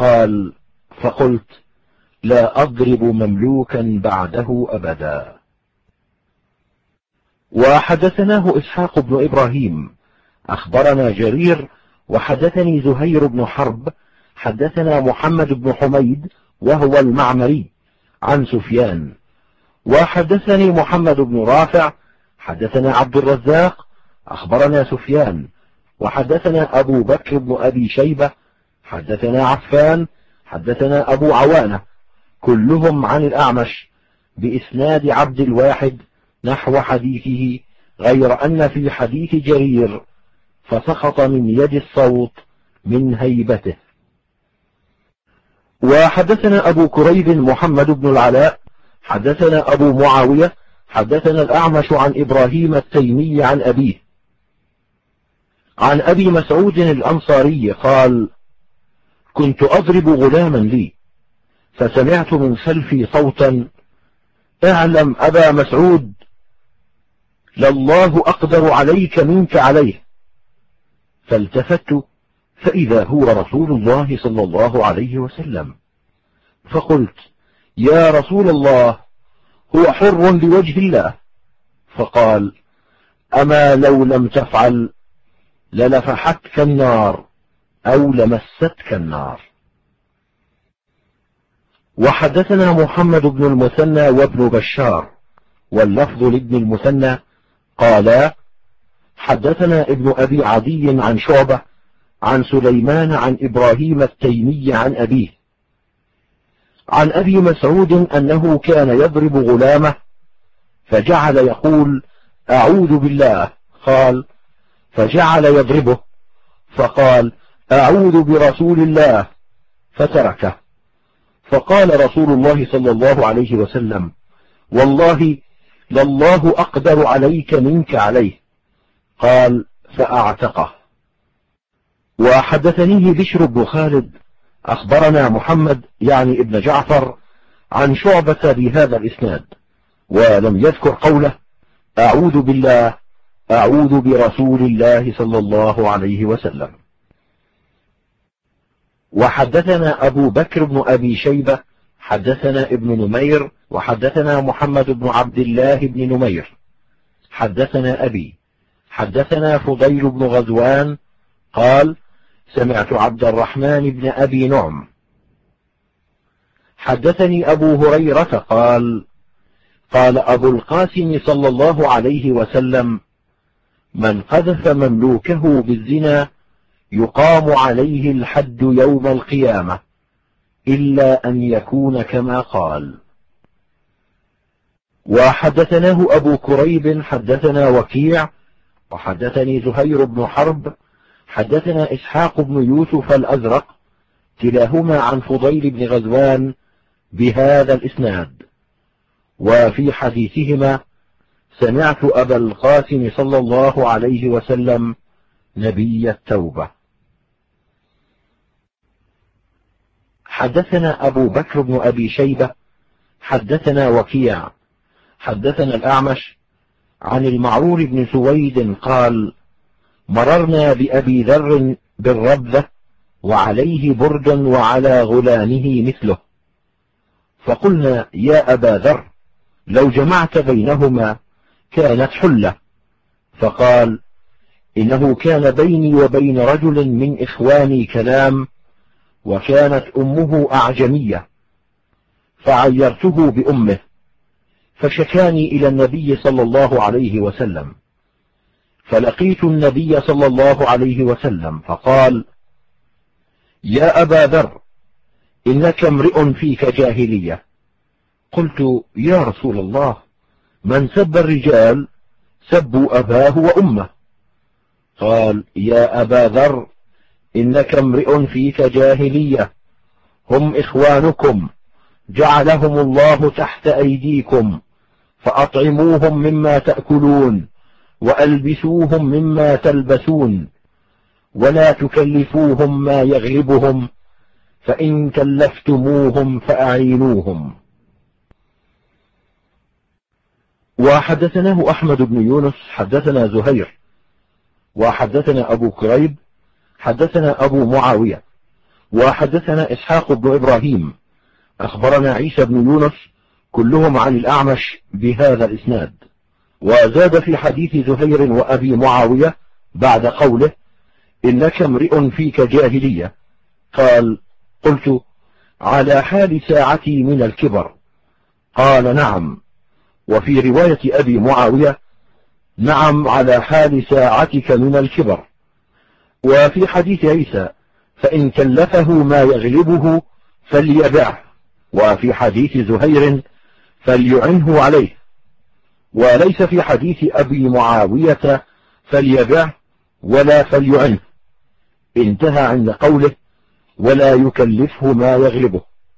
قال: فقلت: لا أضرب مملوكا بعده أبدا. وحدثناه إسحاق بن إبراهيم أخبرنا جرير وحدثني زهير بن حرب حدثنا محمد بن حميد وهو المعمري عن سفيان، وحدثني محمد بن رافع حدثنا عبد الرزاق أخبرنا سفيان، وحدثنا أبو بكر بن أبي شيبة حدثنا عفان حدثنا أبو عوانة كلهم عن الأعمش بإسناد عبد الواحد نحو حديثه، غير أن في حديث جرير فسقط من يد الصوت من هيبته. وحدثنا أبو كريب محمد بن العلاء حدثنا أبو معاوية حدثنا الأعمش عن إبراهيم التيمي عن أبيه عن أبي مسعود الأنصاري قال: كنت أضرب غلاما لي فسمعت من خلفي صوتا: اعلم أبا مسعود لله أقدر عليك منك عليه. فالتفت فإذا هو رسول الله صلى الله عليه وسلم، فقلت: يا رسول الله، هو حر لوجه الله. فقال: أما لو لم تفعل للفحتك النار أو لمستك النار. وحدثنا محمد بن المثنى وابن بشار واللفظ لابن المثنى قالا: حدثنا ابن أبي عدي عن شعبة عن سليمان عن إبراهيم التيمي عن أبيه عن أبي مسعود أنه كان يضرب غلامه فجعل يقول: أعوذ بالله. قال: فجعل يضربه فقال: أعوذ برسول الله، فتركه. فقال رسول الله صلى الله عليه وسلم: والله لله أقدر عليك منك عليه. قال: فأعتقه. وحدثنيه بشر بن خالد أخبرنا محمد يعني ابن جعفر عن شعبة بهذا الإسناد، ولم يذكر قوله: أعوذ بالله، أعوذ برسول الله صلى الله عليه وسلم. وحدثنا أبو بكر بن أبي شيبة حدثنا ابن نمير وحدثنا محمد بن عبد الله بن نمير حدثنا أبي حدثنا فضيل بن غزوان قال: سمعت عبد الرحمن بن أبي نعم حدثني أبو هريرة قال: قال أبو القاسم صلى الله عليه وسلم: من قذف مملوكه بالزنا يقام عليه الحد يوم القيامة إلا أن يكون كما قال. وحدثناه أبو كريب حدثنا وكيع وحدثني زهير بن حرب حدثنا إسحاق بن يوسف الأزرق كلاهما عن فضيل بن غزوان بهذا الإسناد. وفي حديثهما: سمعت أبا القاسم صلى الله عليه وسلم نبي التوبة. حدثنا أبو بكر بن أبي شيبة حدثنا وكيع حدثنا الأعمش عن المعرور بن سويد قال: مررنا بأبي ذر بالربذة وعليه برد وعلى غلامه مثله، فقلنا: يا أبا ذر، لو جمعت بينهما كانت حلة. فقال: إنه كان بيني وبين رجل من إخواني كلام، وكانت أمه أعجمية، فعيرته بأمه، فشكاني إلى النبي صلى الله عليه وسلم، فلقيت النبي صلى الله عليه وسلم فقال: يا أبا ذر، إنك امرئ فيك جاهلية. قلت: يا رسول الله، من سب الرجال سبوا أباه وأمه. قال: يا أبا ذر، إنك امرئ فيك جاهلية، هم إخوانكم جعلهم الله تحت أيديكم، فأطعموهم مما تأكلون وألبسوهم مما تلبسون، ولا تكلفوهم ما يغلبهم، فإن كلفتموهم فأعينوهم. وحدثناه أحمد بن يونس حدثنا زهير وحدثنا أبو كريب حدثنا أبو معاوية وحدثنا إسحاق بن إبراهيم أخبرنا عيسى بن يونس كلهم عن الأعمش بهذا الإسناد. وزاد في حديث زهير وأبي معاوية بعد قوله إنك امرئ فيك جاهلية، قال: قلت: على حال ساعتي من الكبر؟ قال: نعم. وفي رواية أبي معاوية: نعم على حال ساعتك من الكبر. وفي حديث عيسى: فإن كلفه ما يغلبه فليبعه. وفي حديث زهير: فليعنه عليه. وليس في حديث أبي معاوية فليبعه ولا فليعنه، انتهى عند قوله: ولا يكلفه ما يغلبه.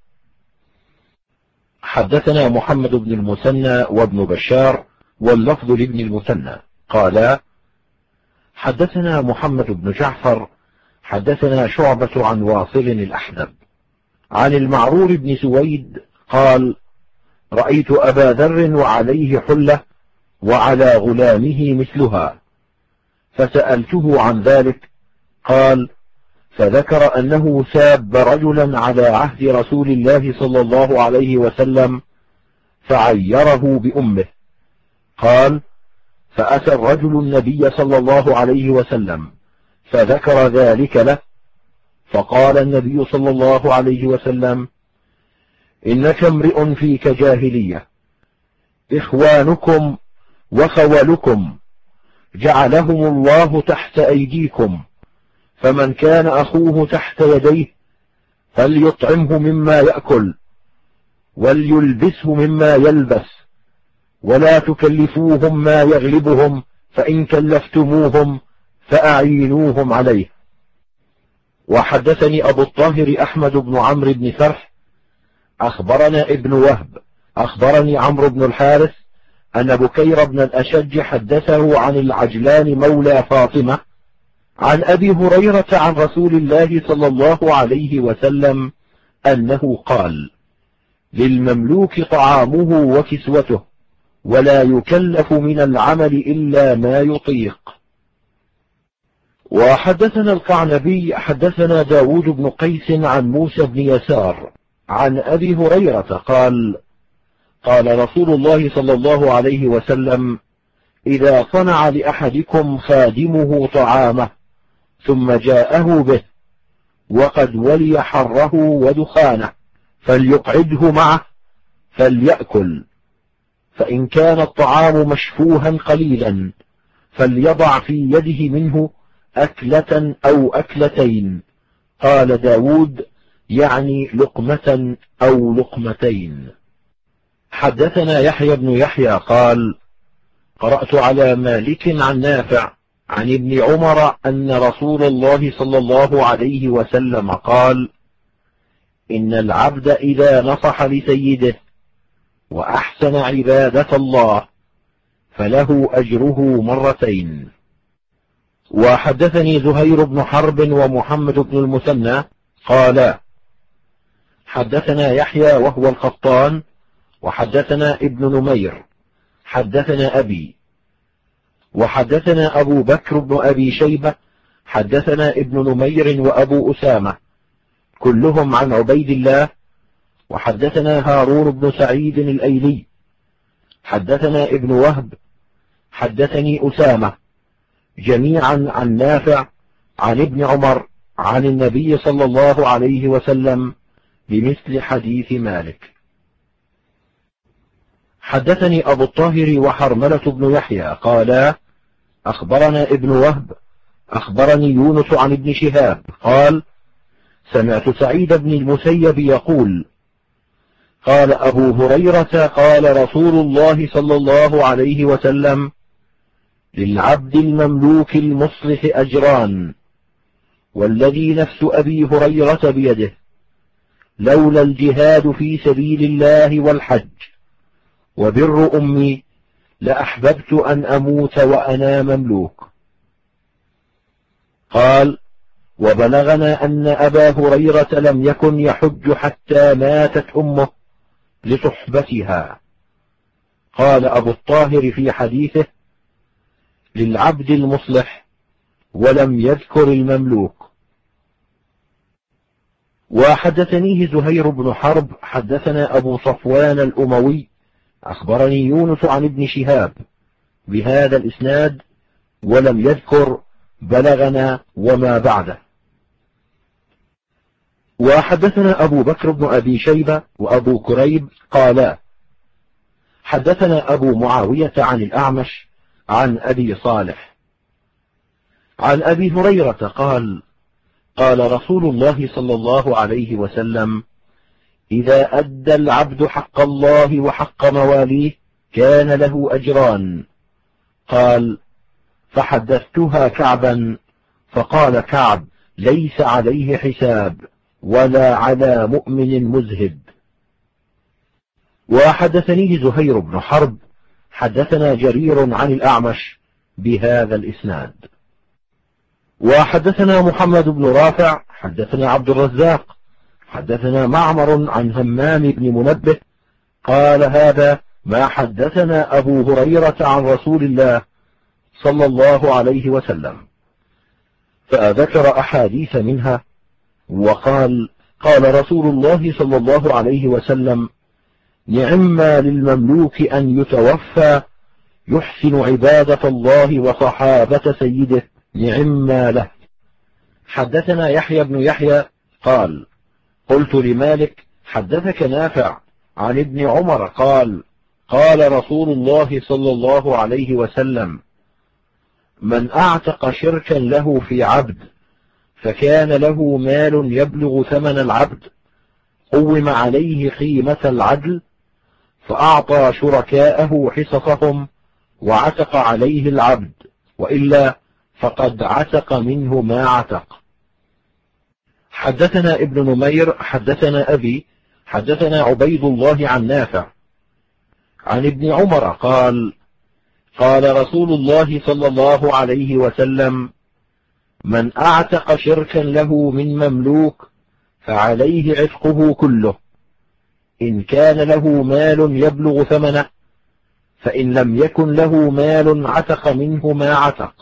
حدثنا محمد بن المثنى وابن بشار واللفظ لابن المثنى قال: حدثنا محمد بن جعفر حدثنا شعبة عن واصل الأحدب عن المعرور بن سويد قال: رأيت أبا ذر وعليه حلة وعلى غلامه مثلها، فسألته عن ذلك، قال: فذكر أنه ساب رجلا على عهد رسول الله صلى الله عليه وسلم فعيره بأمه. قال: فأتى الرجل النبي صلى الله عليه وسلم فذكر ذلك له، فقال النبي صلى الله عليه وسلم: إنك امرئ فيك جاهلية، إخوانكم وخولكم جعلهم الله تحت أيديكم، فمن كان أخوه تحت يديه فليطعمه مما يأكل وليلبسه مما يلبس، ولا تكلفوهم ما يغلبهم، فإن كلفتموهم فأعينوهم عليه. وحدثني أبو الطاهر أحمد بن عمرو بن فرح أخبرنا ابن وهب أخبرني عمرو بن الحارث أن بكير بن الأشج حدثه عن العجلان مولى فاطمة عن أبي هريرة عن رسول الله صلى الله عليه وسلم أنه قال: للمملوك طعامه وكسوته، ولا يكلف من العمل إلا ما يطيق. وحدثنا القعنبي حدثنا داود بن قيس عن موسى بن يسار عن أبي هريرة قال: قال رسول الله صلى الله عليه وسلم: إذا صنع لأحدكم خادمه طعامه ثم جاءه به وقد ولي حره ودخانه فليقعده معه فليأكل، فإن كان الطعام مشفوها قليلا فليضع في يده منه أكلة أو أكلتين. قال داود: يعني لقمة أو لقمتين. حدثنا يحيى بن يحيى قال: قرأت على مالك عن نافع عن ابن عمر أن رسول الله صلى الله عليه وسلم قال: إن العبد إذا نصح لسيده وأحسن عبادة الله فله أجره مرتين. وحدثني زهير بن حرب ومحمد بن المثنى قال: حدثنا يحيى وهو القطان وحدثنا ابن نمير حدثنا أبي، وحدثنا أبو بكر بن أبي شيبة حدثنا ابن نمير وأبو أسامة كلهم عن عبيد الله، وحدثنا هارون بن سعيد الأيلي حدثنا ابن وهب حدثني أسامة جميعا عن نافع عن ابن عمر عن النبي صلى الله عليه وسلم بمثل حديث مالك. حدثني أبو الطاهر وحرملة بن يحيى قالا: أخبرنا ابن وهب أخبرني يونس عن ابن شهاب قال: سمعت سعيد بن المسيب يقول: قال أبو هريرة: قال رسول الله صلى الله عليه وسلم: للعبد المملوك المصلح أجران، والذي نفس أبي هريرة بيده، لولا الجهاد في سبيل الله والحج وبر أمي لأحببت أن أموت وأنا مملوك. قال: وبلغنا أن أبا هريرة لم يكن يحج حتى ماتت أمه لصحبتها. قال أبو الطاهر في حديثه: للعبد المصلح، ولم يذكر المملوك. وحدثنيه زهير بن حرب حدثنا أبو صفوان الأموي أخبرني يونس عن ابن شهاب بهذا الإسناد ولم يذكر بلغنا وما بعده. وحدثنا أبو بكر بن أبي شيبة وأبو كريب قالا حدثنا أبو معاوية عن الأعمش عن أبي صالح عن أبي هريرة قال قال رسول الله صلى الله عليه وسلم إذا أدى العبد حق الله وحق مواليه كان له أجران. قال فحدثتها كعبا فقال كعب ليس عليه حساب ولا على مؤمن مذهب. وحدثني زهير بن حرب حدثنا جرير عن الأعمش بهذا الإسناد. وحدثنا محمد بن رافع حدثنا عبد الرزاق حدثنا معمر عن همام بن منبه قال هذا ما حدثنا أبو هريرة عن رسول الله صلى الله عليه وسلم، فذكر أحاديث منها وقال قال رسول الله صلى الله عليه وسلم نعما للمملوك أن يتوفى يحسن عبادة الله وصحابة سيده نعما له. حدثنا يحيى بن يحيى قال قلت لمالك حدثك نافع عن ابن عمر قال قال رسول الله صلى الله عليه وسلم من أعتق شركا له في عبد فكان له مال يبلغ ثمن العبد قوم عليه قيمة العدل فأعطى شركاءه حصصهم وعتق عليه العبد وإلا فقد عتق منه ما عتق. حدثنا ابن نمير حدثنا أبي حدثنا عبيد الله عن نافع عن ابن عمر قال قال رسول الله صلى الله عليه وسلم من أعتق شركا له من مملوك فعليه عتقه كله إن كان له مال يبلغ ثمنه، فإن لم يكن له مال عتق منه ما عتق.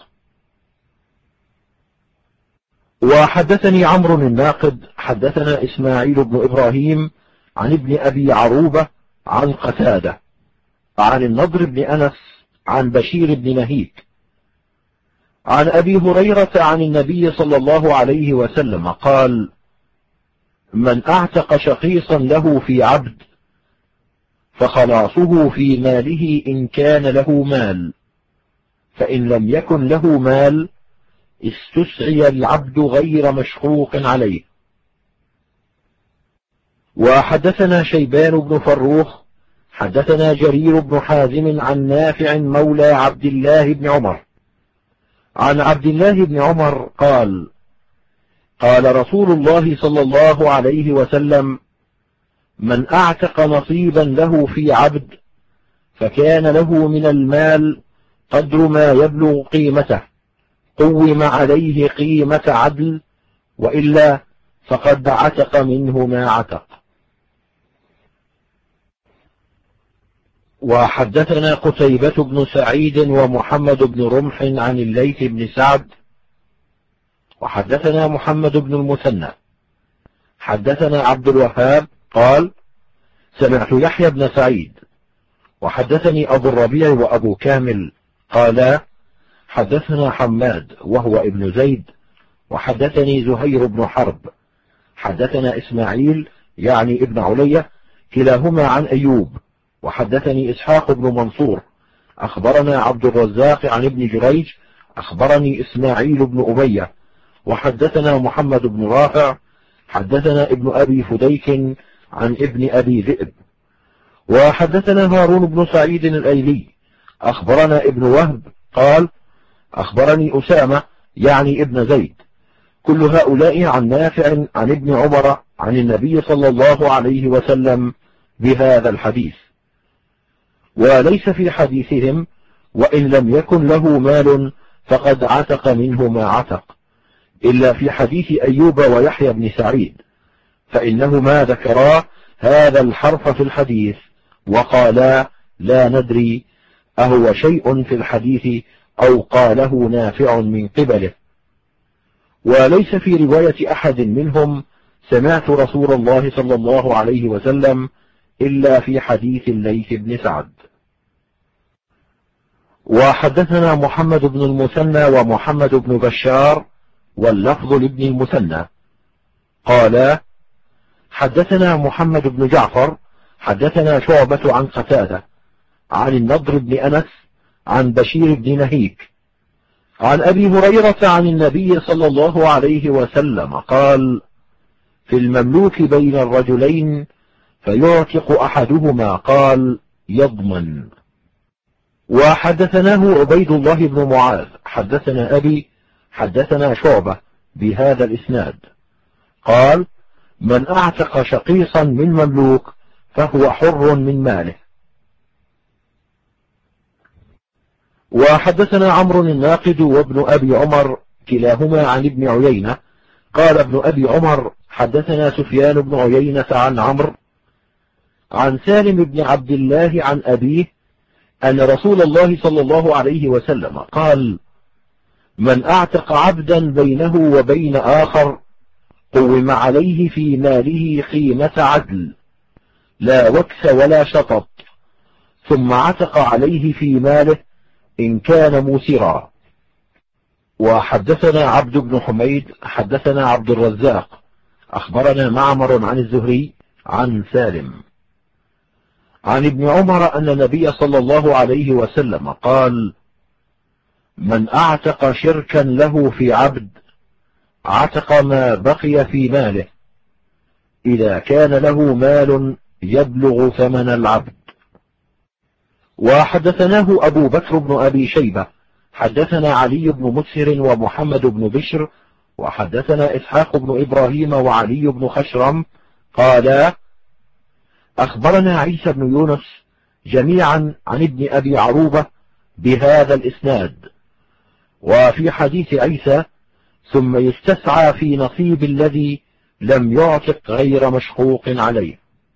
وحدثني عمرو الناقد حدثنا إسماعيل بن إبراهيم عن ابن أبي عروبة عن قتادة عن النضر بن أنس عن بشير بن نهيك عن أبي هريرة عن النبي صلى الله عليه وسلم قال من أعتق شقيصا له في عبد فخلاصه في ماله إن كان له مال، فإن لم يكن له مال استسعي العبد غير مشقوق عليه. وحدثنا شيبان بن فروخ حدثنا جرير بن حازم عن نافع مولى عبد الله بن عمر عن عبد الله بن عمر قال قال رسول الله صلى الله عليه وسلم من أعتق نصيبا له في عبد فكان له من المال قدر ما يبلغ قيمته قوم عليه قيمة عدل وإلا فقد عتق منه ما عتق. وحدثنا قتيبة بن سعيد ومحمد بن رمح عن الليث بن سعد وحدثنا محمد بن المثنى حدثنا عبد الوهاب قال سمعت يحيى بن سعيد وحدثني أبو الربيع وأبو كامل قالا حدثنا حماد وهو ابن زيد وحدثني زهير بن حرب حدثنا إسماعيل يعني ابن علية كلاهما عن أيوب وحدثني إسحاق بن منصور أخبرنا عبد الرزاق عن ابن جريج أخبرني إسماعيل بن أمية وحدثنا محمد بن رافع حدثنا ابن أبي فديك عن ابن أبي ذئب وحدثنا هارون بن سعيد الأيلي أخبرنا ابن وهب قال أخبرني أسامة يعني ابن زيد كل هؤلاء عن نافع عن ابن عمر عن النبي صلى الله عليه وسلم بهذا الحديث. وليس في حديثهم وإن لم يكن له مال فقد عتق منه ما عتق إلا في حديث أيوب ويحيى بن سعيد، فإنهما ذكرا هذا الحرف في الحديث وقالا لا ندري أهو شيء في الحديث أو قاله نافع من قبله. وليس في رواية أحد منهم سمعت رسول الله صلى الله عليه وسلم إلا في حديث الليث بن سعد. وحدثنا محمد بن المثنى ومحمد بن بشار واللفظ لابن المثنى قال حدثنا محمد بن جعفر حدثنا شعبة عن قتادة عن النضر بن أنس عن بشير بن نهيك عن أبي هريرة عن النبي صلى الله عليه وسلم قال في المملوك بين الرجلين فيعتق أحدهما قال يضمن. وحدثناه عبيد الله بن معاذ حدثنا أبي حدثنا شعبة بهذا الإسناد قال من أعتق شقيصا من مملوك فهو حر من ماله. وحدثنا عمرو الناقد وابن أبي عمر كلاهما عن ابن عيينة قال ابن أبي عمر حدثنا سفيان بن عيينة عن عمرو عن سالم بن عبد الله عن أبيه أن رسول الله صلى الله عليه وسلم قال من أعتق عبدا بينه وبين آخر قوم عليه في ماله قيمة عدل لا وكس ولا شطط ثم عتق عليه في ماله إن كان موسرا. وحدثنا عبد بن حميد حدثنا عبد الرزاق أخبرنا معمر عن الزهري عن سالم عن ابن عمر أن النبي صلى الله عليه وسلم قال من أعتق شركا له في عبد عتق ما بقي في ماله إذا كان له مال يبلغ ثمن العبد. وحدثناه أبو بكر بن أبي شيبة حدثنا علي بن مسهر ومحمد بن بشر وحدثنا إسحاق بن إبراهيم وعلي بن خشرم قالا أخبرنا عيسى بن يونس جميعا عن ابن أبي عروبة بهذا الإسناد. وفي حديث عيسى ثم يستسعى في نصيب الذي لم يعتق غير مشقوق عليه.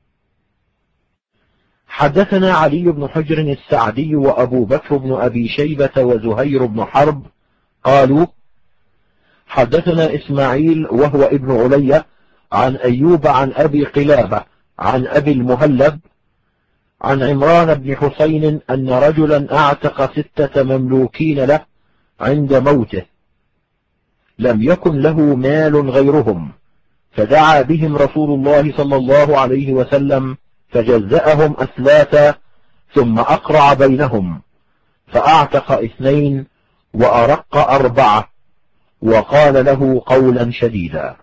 حدثنا علي بن حجر السعدي وأبو بكر بن أبي شيبة وزهير بن حرب قالوا حدثنا إسماعيل وهو ابن علي عن أيوب عن أبي قلابة عن أبي المهلب عن عمران بن حسين أن رجلا أعتق 6 مملوكين له عند موته لم يكن له مال غيرهم فدعا بهم رسول الله صلى الله عليه وسلم فجزأهم أثلاثا ثم أقرع بينهم فأعتق 2 وأرق 4 وقال له قولا شديدا.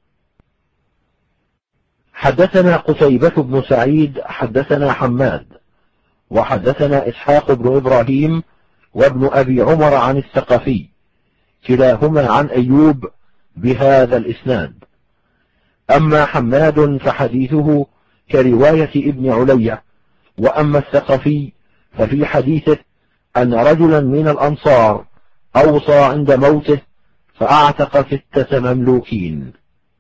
حدثنا قتيبة بن سعيد حدثنا حماد وحدثنا إسحاق بن إبراهيم وابن أبي عمر عن الثقفي كلاهما عن أيوب بهذا الإسناد. أما حماد فحديثه كرواية ابن علي وأما الثقفي ففي حديثه أن رجلا من الأنصار أوصى عند موته فأعتق 6 مملوكين.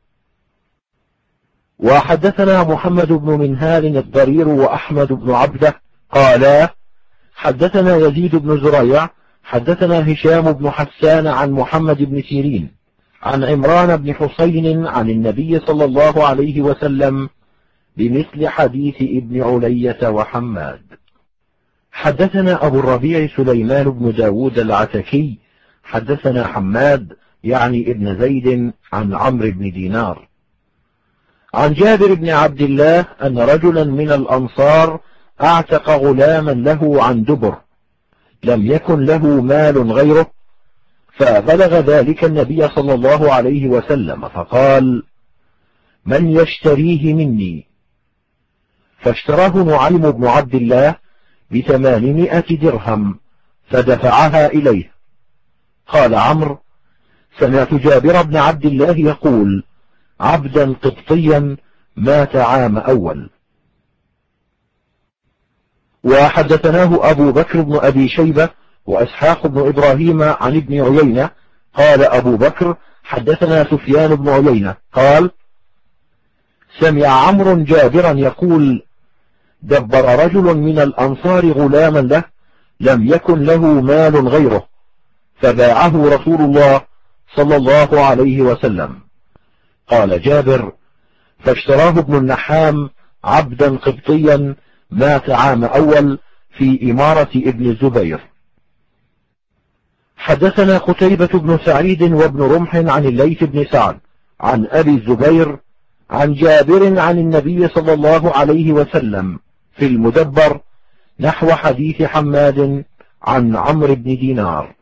وحدثنا محمد بن منهال الضرير وأحمد بن عبده قالا حدثنا يزيد بن زريع حدثنا هشام بن حسان عن محمد بن سيرين عن عمران بن حسين عن النبي صلى الله عليه وسلم بمثل حديث ابن علية وحماد. حدثنا أبو الربيع سليمان بن داود العتكي حدثنا حماد يعني ابن زيد عن عمرو بن دينار عن جابر بن عبد الله أن رجلا من الأنصار أعتق غلاما له عن دبر لم يكن له مال غيره فبلغ ذلك النبي صلى الله عليه وسلم فقال من يشتريه مني فاشتراه نعيم بن عبد الله ب800 درهم فدفعها إليه. قال عمرو سمعت جابر بن عبد الله يقول عبدا قبطيا مات عام أول. وحدثناه أبو بكر بن أبي شيبة وأسحاق بن إبراهيم عن ابن عيينة قال أبو بكر حدثنا سفيان بن عيينة قال سمع عمرو جابرا يقول دبر رجل من الأنصار غلاما له لم يكن له مال غيره فباعه رسول الله صلى الله عليه وسلم. قال جابر فاشتراه ابن النحام عبدا قبطيا مات عام أول في إمارة ابن الزبير. حدثنا قتيبة بن سعيد وابن رمح عن الليث بن سعد عن أبي الزبير عن جابر عن النبي صلى الله عليه وسلم في المدبر نحو حديث حماد عن عمرو بن دينار.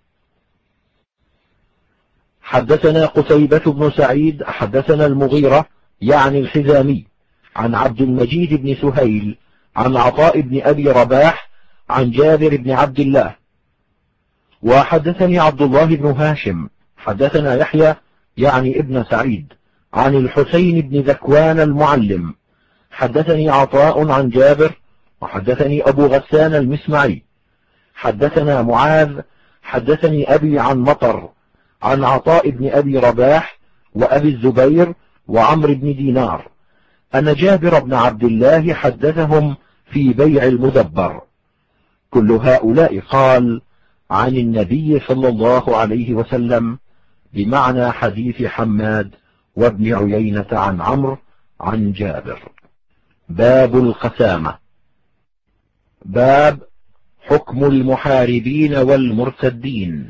حدثنا قتيبة بن سعيد حدثنا المغيرة يعني الحزامي عن عبد المجيد بن سهيل عن عطاء بن أبي رباح عن جابر بن عبد الله. وحدثني عبد الله بن هاشم حدثنا يحيى يعني ابن سعيد عن الحسين بن ذكوان المعلم حدثني عطاء عن جابر وحدثني أبو غسان المسمعي حدثنا معاذ حدثني أبي عن مطر عن عطاء بن أبي رباح وأبي الزبير وعمرو بن دينار أن جابر بن عبد الله حدثهم في بيع المدبر. كل هؤلاء قال عن النبي صلى الله عليه وسلم بمعنى حديث حماد وابن عيينة عن عمرو عن جابر. باب القسامة. باب حكم المحاربين والمرتدين.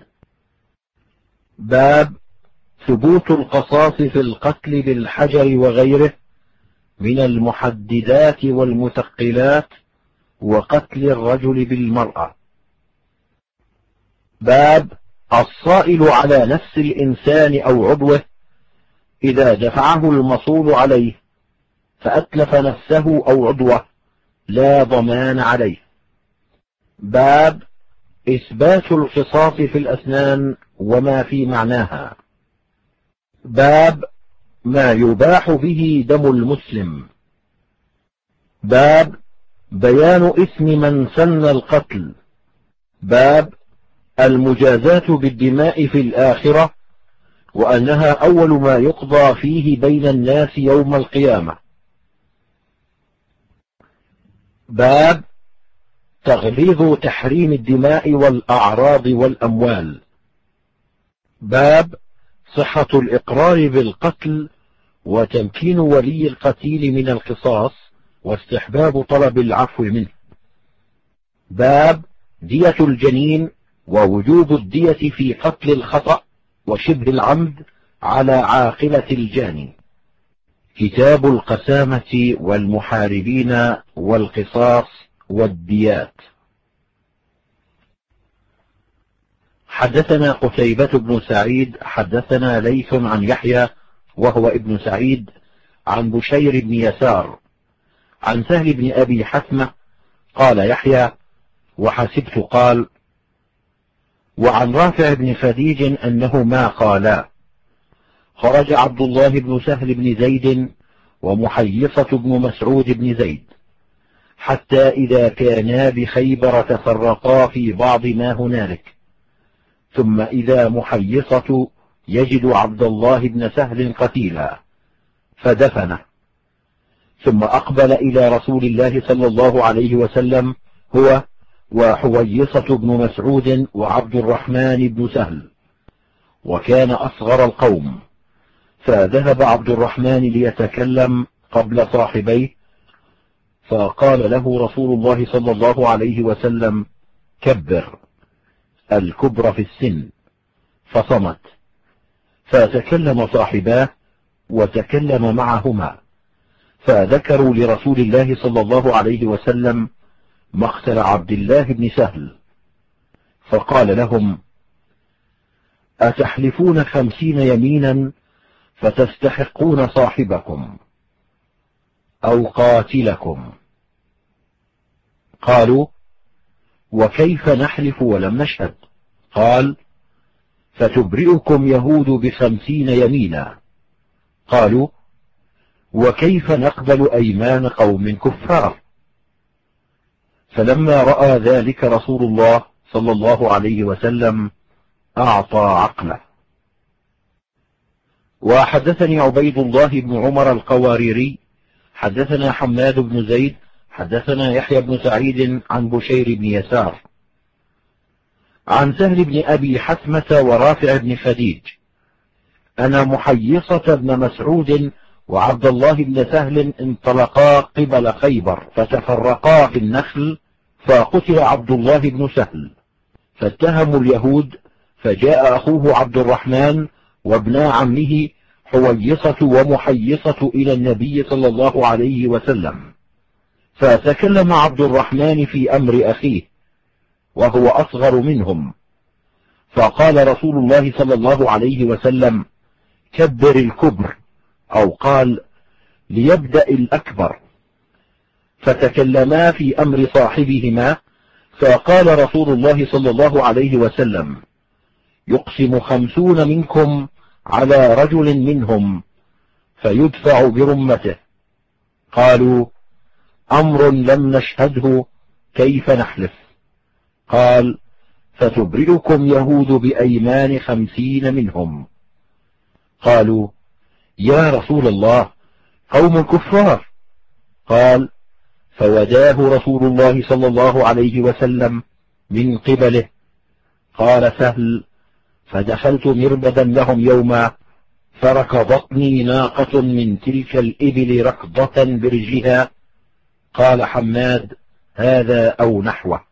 باب ثبوت القصاص في القتل بالحجر وغيره من المحددات والمثقلات وقتل الرجل بالمرأة. باب الصائل على نفس الإنسان أو عضوه إذا دفعه المصول عليه فأتلف نفسه أو عضوه لا ضمان عليه. باب إثبات القصاص في الأسنان وما في معناها. باب ما يباح به دم المسلم. باب بيان إثم من سن القتل. باب المجازات بالدماء في الآخرة وأنها أول ما يقضى فيه بين الناس يوم القيامة. باب تغليظ تحريم الدماء والأعراض والأموال. باب صحة الإقرار بالقتل وتمكين ولي القتيل من القصاص واستحباب طلب العفو منه. باب دية الجنين ووجوب الدية في قتل الخطأ وشبه العمد على عاقلة الجاني. كتاب القسامة والمحاربين والقصاص والديات. حدثنا قتيبة بن سعيد حدثنا ليث عن يحيى وهو ابن سعيد عن بشير بن يسار عن سهل بن أبي حثمة قال يحيى وحسبت قال وعن رافع بن خديج أنه ما قالا. خرج عبد الله بن سهل بن زيد ومحيصة بن مسعود بن زيد حتى إذا كانا بخيبر تفرقا في بعض ما هنالك، ثم إذا محيصة يجد عبد الله بن سهل قتيلا فدفنه، ثم أقبل إلى رسول الله صلى الله عليه وسلم هو وحويصة بن مسعود وعبد الرحمن بن سهل، وكان أصغر القوم، فذهب عبد الرحمن ليتكلم قبل صاحبيه، فقال له رسول الله صلى الله عليه وسلم كبر، الكبر في السن، فصمت، فتكلم صاحباه وتكلم معهما، فذكروا لرسول الله صلى الله عليه وسلم مقتل عبد الله بن سهل، فقال لهم أتحلفون 50 يمينا فتستحقون صاحبكم أو قاتلكم؟ قالوا وكيف نحلف ولم نشهد؟ قال فتبرئكم يهود ب50 يمينا. قالوا وكيف نقبل أيمان قوم كفار؟ فلما رأى ذلك رسول الله صلى الله عليه وسلم أعطى عقله. وحدثني عبيد الله بن عمر القواريري حدثنا حماد بن زيد حدثنا يحيى بن سعيد عن بشير بن يسار عن سهل بن أبي حثمة ورافع بن خديج أن محيصة بن مسعود وعبد الله بن سهل انطلقا قبل خيبر فتفرقا في النخل، فقتل عبد الله بن سهل، فاتهموا اليهود، فجاء أخوه عبد الرحمن وابنا عمه حويصة ومحيصة إلى النبي صلى الله عليه وسلم، فتكلم عبد الرحمن في أمر أخيه وهو أصغر منهم، فقال رسول الله صلى الله عليه وسلم: كبر الكبر، أو قال: ليبدأ الأكبر. فتكلما في أمر صاحبهما، فقال رسول الله صلى الله عليه وسلم: يقسم 50 منكم على رجل منهم فيدفع برمته. قالوا: أمر لم نشهده، كيف نحلف؟ قال: فتبرئكم يهود بأيمان 50 منهم. قالوا: يا رسول الله، قوم كفار. قال: فوداه رسول الله صلى الله عليه وسلم من قبله. قال سهل: فدخلت مربدا لهم يوما، فركضتني ناقة من تلك الإبل ركضة برجها. قال حماد: هذا أو نحوه.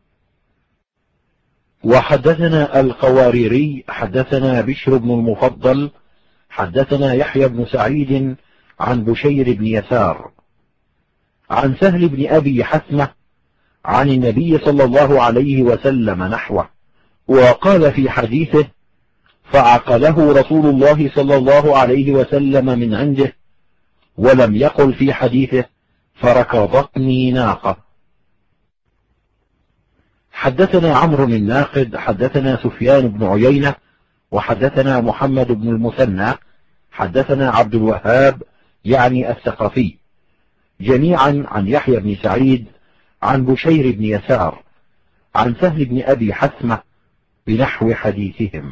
وحدثنا القواريري حدثنا بشر بن المفضل حدثنا يحيى بن سعيد عن بشير بن يسار عن سهل بن أبي حثمة عن النبي صلى الله عليه وسلم نحوه، وقال في حديثه: فعقله رسول الله صلى الله عليه وسلم من عنده، ولم يقل في حديثه: فركضتني ناقة. حدثنا عمرو الناقد حدثنا سفيان بن عيينة وحدثنا محمد بن المثنى حدثنا عبد الوهاب يعني الثقفي، جميعا عن يحيى بن سعيد عن بشير بن يسار عن سهل بن أبي حثمة بنحو حديثهم.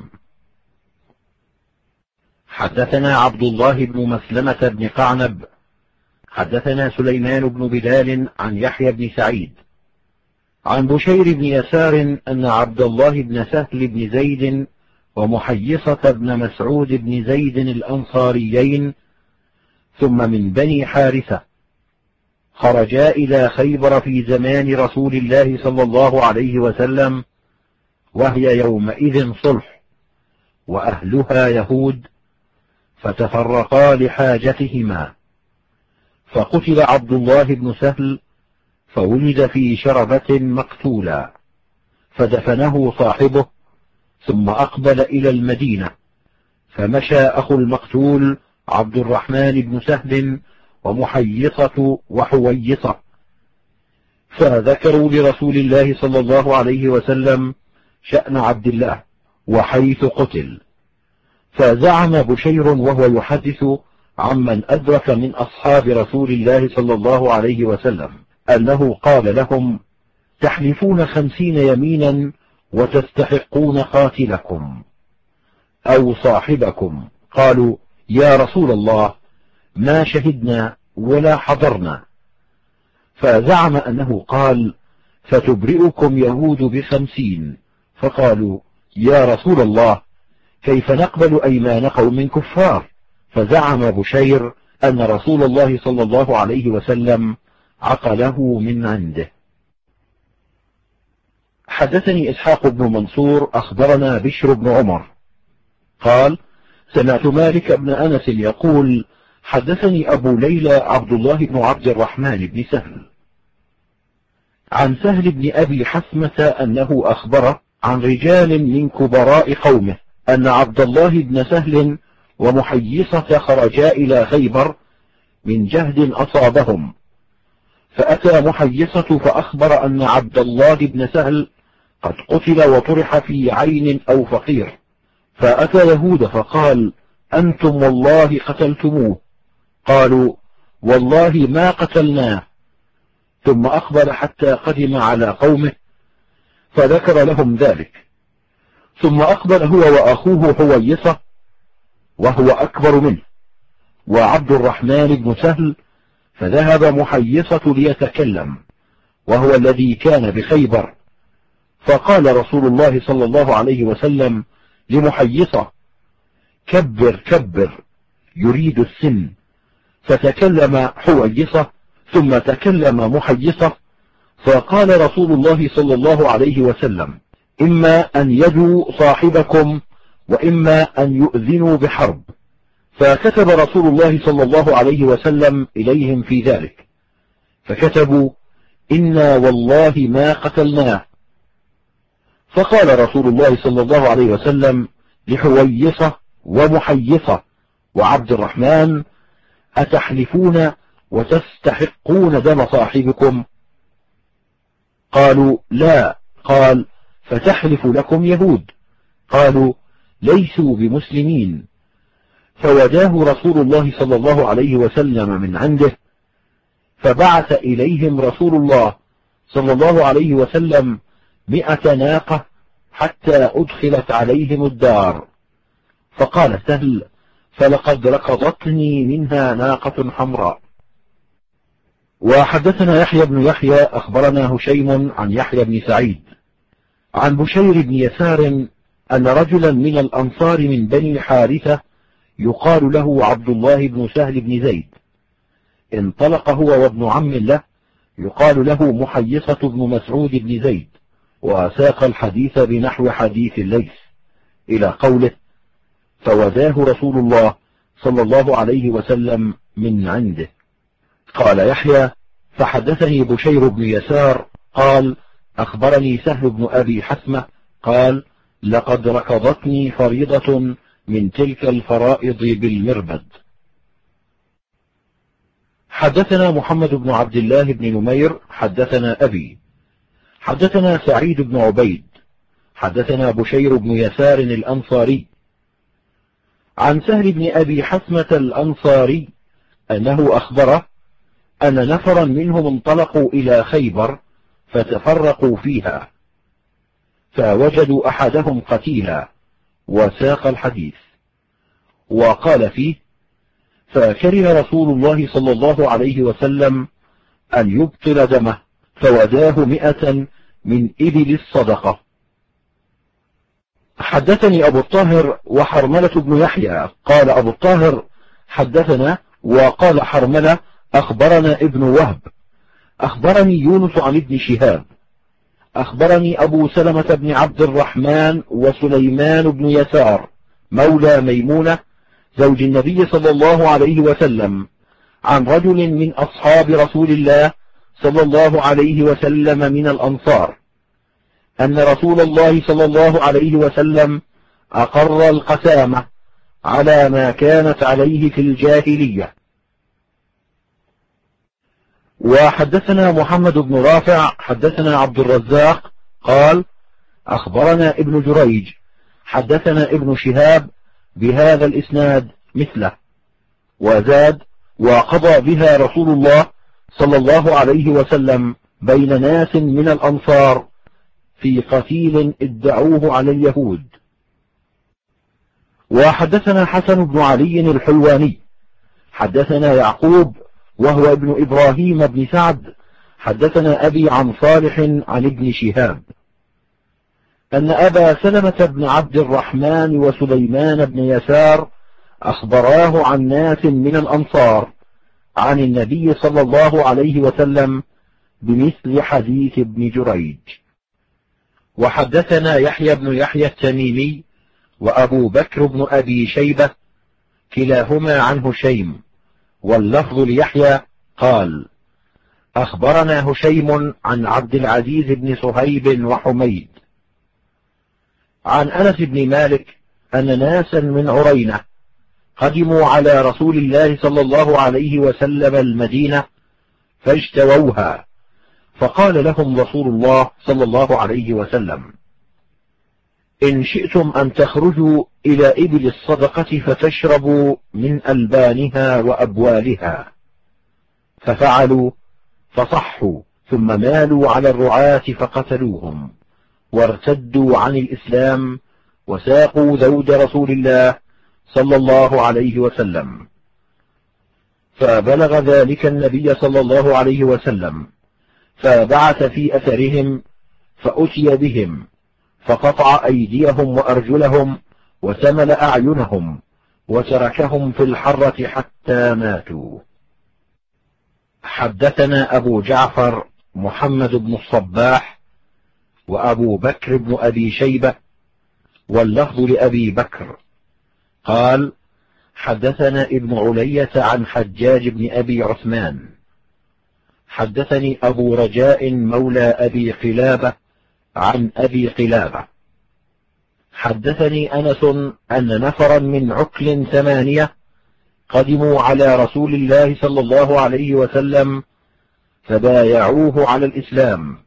حدثنا عبد الله بن مسلمة بن قعنب حدثنا سليمان بن بلال عن يحيى بن سعيد عن بشير بن يسار أن عبد الله بن سهل بن زيد ومحيصة بن مسعود بن زيد الأنصاريين ثم من بني حارثة خرجا إلى خيبر في زمان رسول الله صلى الله عليه وسلم، وهي يومئذ صلح وأهلها يهود، فتفرقا لحاجتهما، فقتل عبد الله بن سهل فولد في شربة مقتولا، فدفنه صاحبه، ثم أقبل إلى المدينة، فمشى أخو المقتول عبد الرحمن بن سهل ومحيصة وحويصة، فذكروا لرسول الله صلى الله عليه وسلم شأن عبد الله وحيث قتل، فزعم بشير وهو يحدث عمن أدرك من أصحاب رسول الله صلى الله عليه وسلم أنه قال لهم: تحلفون 50 يمينا وتستحقون قاتلكم أو صاحبكم. قالوا: يا رسول الله، ما شهدنا ولا حضرنا. فزعم أنه قال: فتبرئكم يهود ب50. فقالوا: يا رسول الله، كيف نقبل أيمان قوم كفار؟ فزعم بشير أن رسول الله صلى الله عليه وسلم عقله من عنده. حدثني إسحاق بن منصور أخبرنا بشر بن عمر قال: سمعت مالك بن أنس يقول: حدثني أبو ليلى عبد الله بن عبد الرحمن بن سهل عن سهل بن أبي حثمة أنه أخبره عن رجال من كبراء قومه أن عبد الله بن سهل ومحيصة خرجا إلى خيبر من جهد أصابهم، فأتى محيصة فأخبر أن عبد الله بن سهل قد قتل وطرح في عين أو فقير، فأتى يهود فقال: أنتم والله قتلتموه. قالوا: والله ما قتلناه. ثم أخبر حتى قدم على قومه فذكر لهم ذلك، ثم أقبل هو وأخوه حويصة وهو أكبر منه وعبد الرحمن بن سهل، فذهب محيصة ليتكلم وهو الذي كان بخيبر، فقال رسول الله صلى الله عليه وسلم لمحيصة: كبر كبر، يريد السن، فتكلم حويصة ثم تكلم محيصة، فقال رسول الله صلى الله عليه وسلم: إما أن يدوا صاحبكم وإما أن يؤذنوا بحرب. فكتب رسول الله صلى الله عليه وسلم إليهم في ذلك، فكتبوا: إنا والله ما قتلناه. فقال رسول الله صلى الله عليه وسلم لحويصة ومحيصة وعبد الرحمن: أتحلفون وتستحقون دم صاحبكم؟ قالوا: لا. قال: فتحلف لكم يهود. قالوا: ليسوا بمسلمين. فوداه رسول الله صلى الله عليه وسلم من عنده، فبعث إليهم رسول الله صلى الله عليه وسلم 100 ناقة حتى أدخلت عليهم الدار. فقال سهل: فلقد ركضتني منها ناقة حمراء. وحدثنا يحيى بن يحيى أخبرنا هشيم عن يحيى بن سعيد عن بشير بن يسار أن رجلا من الأنصار من بني حارثة يقال له عبد الله بن سهل بن زيد انطلق هو وابن عم له يقال له محيصة بن مسعود بن زيد، وساق الحديث بنحو حديث الليث إلى قوله: فوداه رسول الله صلى الله عليه وسلم من عنده. قال يحيى: فحدثني بشير بن يسار قال: أخبرني سهل بن أبي حثمة قال: لقد ركضتني فريضة من تلك الفرائض بالمربد. حدثنا محمد بن عبد الله بن نمير حدثنا أبي حدثنا سعيد بن عبيد حدثنا بشير بن يسار الأنصاري عن سهل بن أبي حثمة الأنصاري أنه أخبره أن نفرا منهم انطلقوا إلى خيبر فتفرقوا فيها، فوجدوا أحدهم قتيلا، وساق الحديث وقال فيه: فكره رسول الله صلى الله عليه وسلم أن يبطل دمه، فوداه 100 من إبل الصدقة. حدثني أبو الطاهر وحرملة بن يحيى قال أبو الطاهر: حدثنا، وقال حرملة: أخبرنا ابن وهب أخبرني يونس عن ابن شهاب أخبرني أبو سلمة بن عبد الرحمن وسليمان بن يسار مولى ميمونة زوج النبي صلى الله عليه وسلم عن رجل من أصحاب رسول الله صلى الله عليه وسلم من الأنصار أن رسول الله صلى الله عليه وسلم أقر القسامة على ما كانت عليه في الجاهلية. وحدثنا محمد بن رافع حدثنا عبد الرزاق قال: أخبرنا ابن جريج حدثنا ابن شهاب بهذا الإسناد مثله، وزاد: وقضى بها رسول الله صلى الله عليه وسلم بين ناس من الأنصار في قتيل ادعوه على اليهود. وحدثنا حسن بن علي الحلواني حدثنا يعقوب وهو ابن إبراهيم بن سعد حدثنا أبي عن صالح عن ابن شهاب أن أبا سلمة بن عبد الرحمن وسليمان بن يسار أخبراه عن ناس من الأنصار عن النبي صلى الله عليه وسلم بمثل حديث ابن جريج. وحدثنا يحيى بن يحيى التميمي وأبو بكر بن أبي شيبة كلاهما عن هشيم، واللفظ ليحيى قال: أخبرنا هشيم عن عبد العزيز بن صهيب وحميد عن أنس بن مالك أن ناسا من عرينة قدموا على رسول الله صلى الله عليه وسلم المدينة فاجتووها، فقال لهم رسول الله صلى الله عليه وسلم: إن شئتم أن تخرجوا إلى إبل الصدقة فتشربوا من ألبانها وأبوالها. ففعلوا فصحوا، ثم مالوا على الرعاة فقتلوهم وارتدوا عن الإسلام وساقوا ذود رسول الله صلى الله عليه وسلم. فبلغ ذلك النبي صلى الله عليه وسلم، فبعث في أثرهم فأتي بهم فقطع أيديهم وأرجلهم وسمل أعينهم وتركهم في الحرة حتى ماتوا. حدثنا أبو جعفر محمد بن الصباح وأبو بكر بن أبي شيبة واللفظ لأبي بكر قال حدثنا ابن علية عن حجاج بن أبي عثمان حدثني أبو رجاء مولى أبي قلابة عن أبي قلابة حدثني أنس أن نفرا من عكل 8 قدموا على رسول الله صلى الله عليه وسلم فبايعوه على الإسلام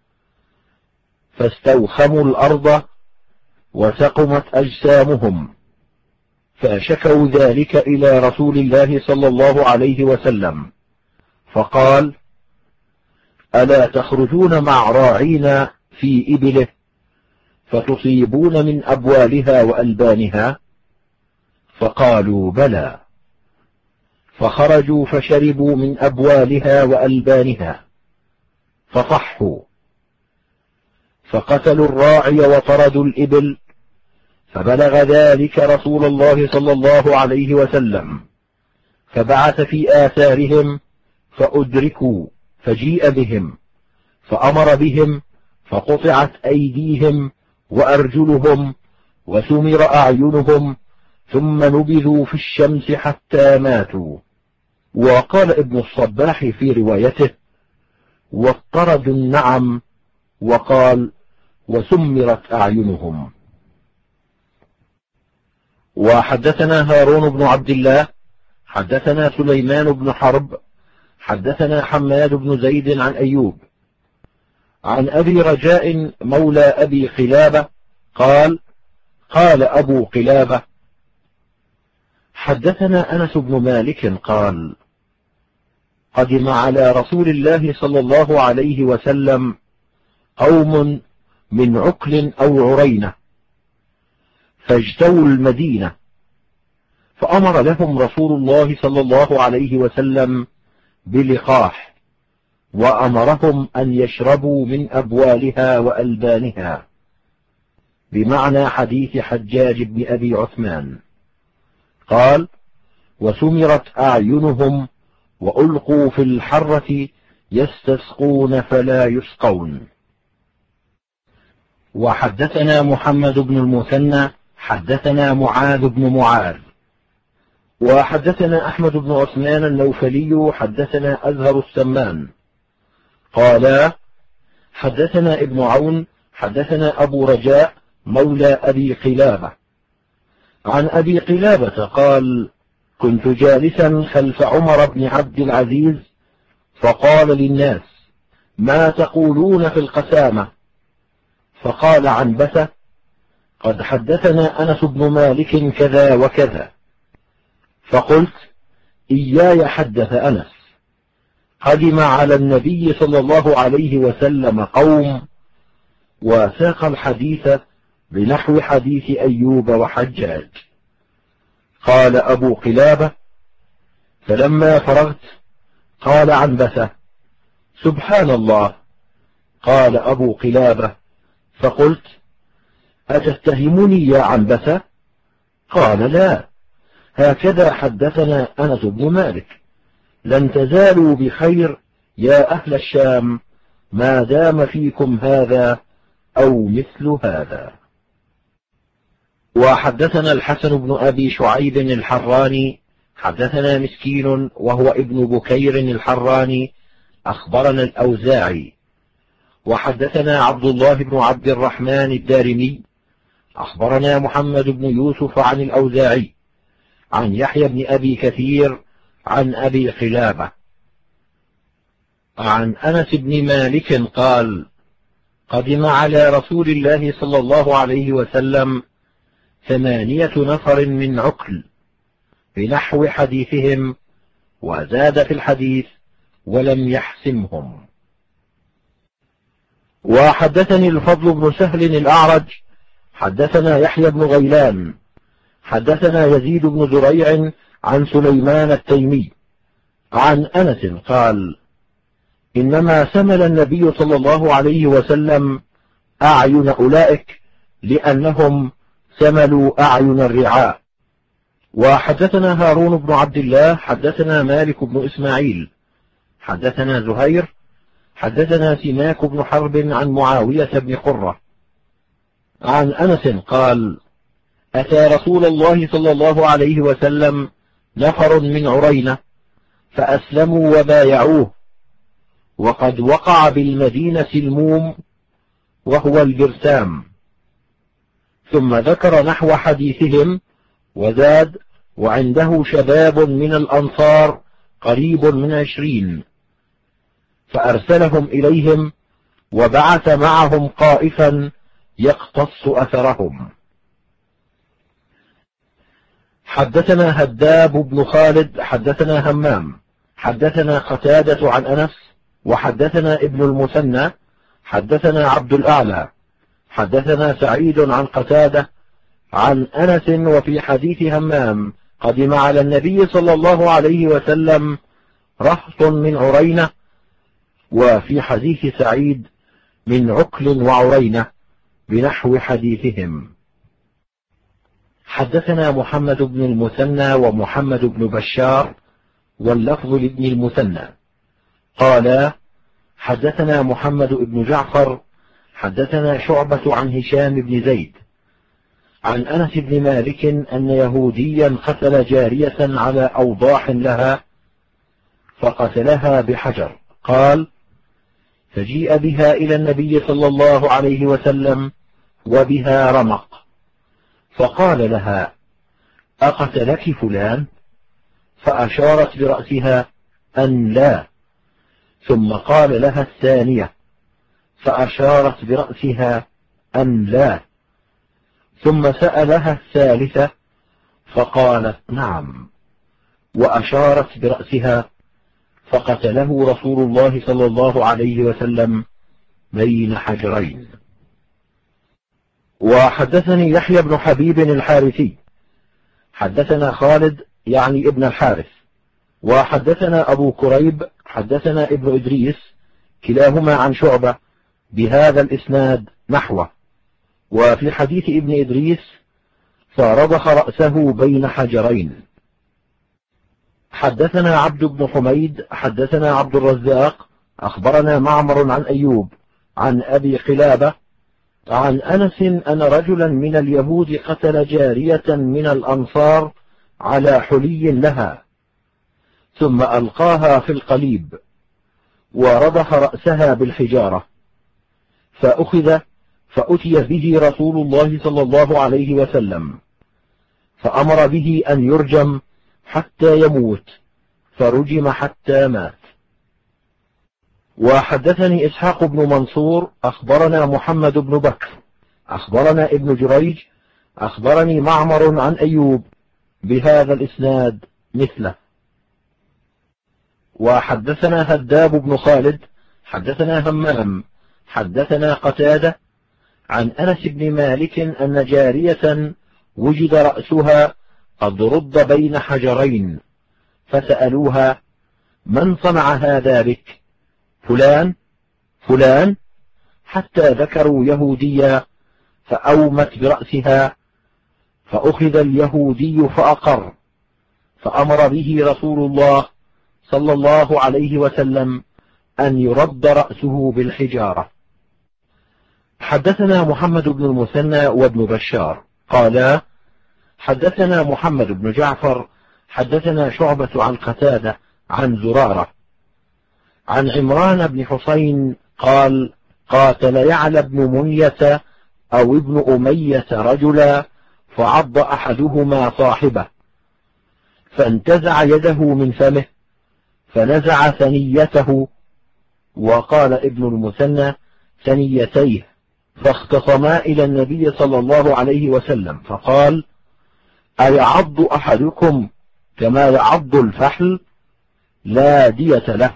فاستوخموا الأرض وسقمت أجسامهم فشكوا ذلك إلى رسول الله صلى الله عليه وسلم فقال ألا تخرجون مع راعينا في إبله فتصيبون من أبوالها وألبانها فقالوا بلى فخرجوا فشربوا من أبوالها وألبانها فصحوا فقتلوا الراعي وطردوا الإبل فبلغ ذلك رسول الله صلى الله عليه وسلم فبعث في آثارهم فأدركوا فجيء بهم فأمر بهم فقطعت أيديهم وأرجلهم وسمر أعينهم ثم نبذوا في الشمس حتى ماتوا. وقال ابن الصباح في روايته واضطرد النعم وقال وسمرت أعينهم. وحدثنا هارون بن عبد الله حدثنا سليمان بن حرب حدثنا حماد بن زيد عن أيوب عن أبي رجاء مولى أبي قلابة قال قال أبو قلابة حدثنا أنس بن مالك قال قدم على رسول الله صلى الله عليه وسلم قوم من عكل أو عرينة فاجتووا المدينة فأمر لهم رسول الله صلى الله عليه وسلم بلقاح وأمرهم أن يشربوا من أبوالها وألبانها بمعنى حديث حجاج بن أبي عثمان قال وسمرت أعينهم وألقوا في الحرة يستسقون فلا يسقون. وحدثنا محمد بن المثنى حدثنا معاذ بن معاذ وحدثنا أحمد بن عثمان النوفلي حدثنا أزهر السمان قال حدثنا ابن عون حدثنا أبو رجاء مولى أبي قلابة عن أبي قلابة قال كنت جالسا خلف عمر بن عبد العزيز فقال للناس ما تقولون في القسامة فقال عنبسة قد حدثنا أنس بن مالك كذا وكذا فقلت إياي حدث أنس قدم على النبي صلى الله عليه وسلم قوم وساق الحديث بنحو حديث أيوب وحجاج. قال أبو قلابة فلما فرغت قال عنبسة سبحان الله. قال أبو قلابة فقلت أتتهمني يا عنبسة؟ قال لا هكذا حدثنا أنس بن مالك لن تزالوا بخير يا أهل الشام ما دام فيكم هذا أو مثل هذا. وحدثنا الحسن بن أبي شعيب الحراني حدثنا مسكين وهو ابن بكير الحراني أخبرنا الأوزاعي وحدثنا عبد الله بن عبد الرحمن الدارمي أخبرنا محمد بن يوسف عن الأوزاعي عن يحيى بن أبي كثير عن أبي قلابة عن أنس بن مالك قال قدم على رسول الله صلى الله عليه وسلم 8 نفر من عكل بنحو حديثهم وزاد في الحديث ولم يحسمهم. وحدثني الفضل بن سهل الأعرج حدثنا يحيى بن غيلان حدثنا يزيد بن زريع عن سليمان التيمي عن أنس قال إنما سمل النبي صلى الله عليه وسلم أعين أولئك لأنهم سملوا أعين الرعاء. وحدثنا هارون بن عبد الله حدثنا مالك بن إسماعيل حدثنا زهير حدثنا سماك بن حرب عن معاوية بن قرة عن أنس قال: أتى رسول الله صلى الله عليه وسلم نفر من عرينة فأسلموا وبايعوه، وقد وقع بالمدينة الموم وهو الجرثام، ثم ذكر نحو حديثهم وزاد: وعنده شباب من الأنصار قريب من 20، فأرسلهم إليهم وبعث معهم قائفا يقتص أثرهم. حدثنا هداب بن خالد حدثنا همام حدثنا قتادة عن أنس، وحدثنا ابن المثنى حدثنا عبد الأعلى حدثنا سعيد عن قتادة عن أنس. وفي حديث همام: قدم على النبي صلى الله عليه وسلم رهط من عرينة. وفي حديث سعيد: من عكل وعرينة، بنحو حديثهم. حدثنا محمد بن المثنى ومحمد بن بشار واللفظ لابن المثنى قالا: حدثنا محمد بن جعفر حدثنا شعبة عن هشام بن زيد عن أنس بن مالك أن يهوديا قتل جارية على أوضاح لها فقتلها بحجر. قال: فجيء بها إلى النبي صلى الله عليه وسلم وبها رمق، فقال لها: أقتلك فلان؟ فأشارت برأسها أن لا، ثم قال لها الثانية، فأشارت برأسها أن لا، ثم سألها الثالثة فقالت نعم، وأشارت برأسها، فقتله رسول الله صلى الله عليه وسلم بين حجرين. وحدثني يحيى بن حبيب الحارثي حدثنا خالد يعني ابن الحارث، وحدثنا أبو كريب حدثنا ابن إدريس كلاهما عن شعبة بهذا الإسناد نحوه. وفي حديث ابن إدريس: فرضخ رأسه بين حجرين. حدثنا عبد بن حميد حدثنا عبد الرزاق أخبرنا معمر عن أيوب عن أبي قلابة عن أنس أن رجلا من اليهود قتل جارية من الأنصار على حلي لها، ثم ألقاها في القليب ورضخ رأسها بالحجارة، فأخذ فأتي به رسول الله صلى الله عليه وسلم، فأمر به أن يرجم حتى يموت، فرجم حتى مات. وحدثني إسحاق بن منصور أخبرنا محمد بن بكر أخبرنا ابن جريج أخبرني معمر عن أيوب بهذا الإسناد مثله. وحدثنا هداب بن خالد حدثنا همام حدثنا قتادة عن أنس بن مالك أن جارية وجد رأسها قد رد بين حجرين، فسألوها: من صنع هذا بك؟ فلان فلان، حتى ذكروا يهوديا، فأومت برأسها، فأخذ اليهودي فأقر، فأمر به رسول الله صلى الله عليه وسلم أن يرد رأسه بالحجارة. حدثنا محمد بن المثنى وابن بشار قالا: حدثنا محمد بن جعفر حدثنا شعبة عن قتادة عن زرارة عن عمران بن حسين قال: قاتل يعلى بن منية أو ابن أمية رجلا، فعض أحدهما صاحبه، فانتزع يده من فمه فنزع ثنيته، وقال ابن المثنى ثنيتيه، فاختصما إلى النبي صلى الله عليه وسلم فقال: أيعض أحدكم كما يعض الفحل؟ لا دية له.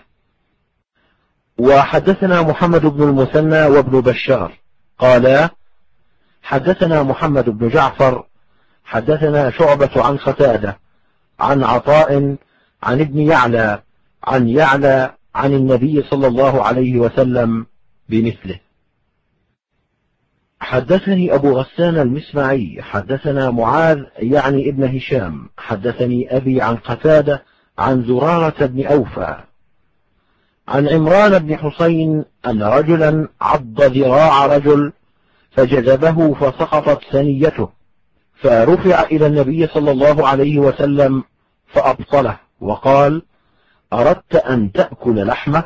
وحدثنا محمد بن المثنى وابن بشار قالا: حدثنا محمد بن جعفر حدثنا شعبة عن قتادة عن عطاء عن ابن يعلى عن يعلى عن النبي صلى الله عليه وسلم بمثله. حدثني أبو غسان المسمعي حدثنا معاذ يعني ابن هشام حدثني أبي عن قتادة عن زرارة بن أوفى عن عمران بن حسين أن رجلا عض ذراع رجل فجذبه فسقطت ثنيته، فرفع إلى النبي صلى الله عليه وسلم فأبطله وقال: أردت أن تأكل لحمه؟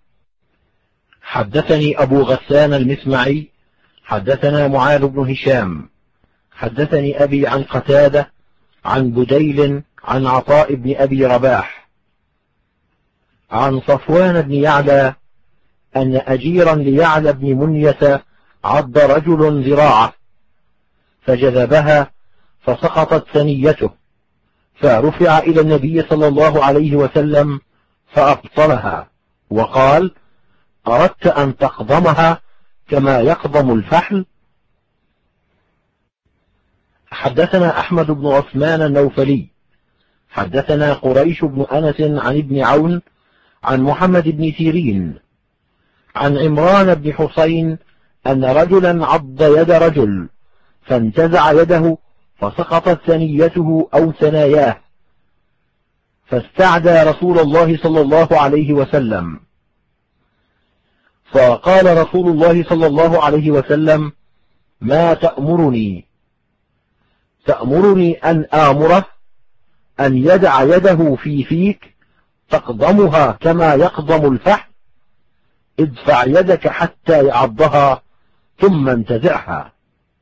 حدثني أبو غسان المسمعي حدثنا معاذ بن هشام حدثني أبي عن قتادة عن بديل عن عطاء بن أبي رباح عن صفوان بن يعلى أن أجيرا ليعلى بن منية عض رجل ذراعه فجذبها فسقطت ثنيته، فرفع إلى النبي صلى الله عليه وسلم فأبطلها وقال: أردت أن تقضمها كما يقضم الفحل؟ حدثنا أحمد بن عثمان النوفلي حدثنا قريش بن أنس عن ابن عون عن محمد بن سيرين عن عمران بن حسين أن رجلا عض يد رجل فانتزع يده فسقطت ثنيته أو ثناياه، فاستعدى رسول الله صلى الله عليه وسلم، فقال رسول الله صلى الله عليه وسلم: ما تأمرني؟ تأمرني أن آمره أن يدع يده في فيك تقضمها كما يقضم الفحل؟ ادفع يدك حتى يعضها ثم انتزعها.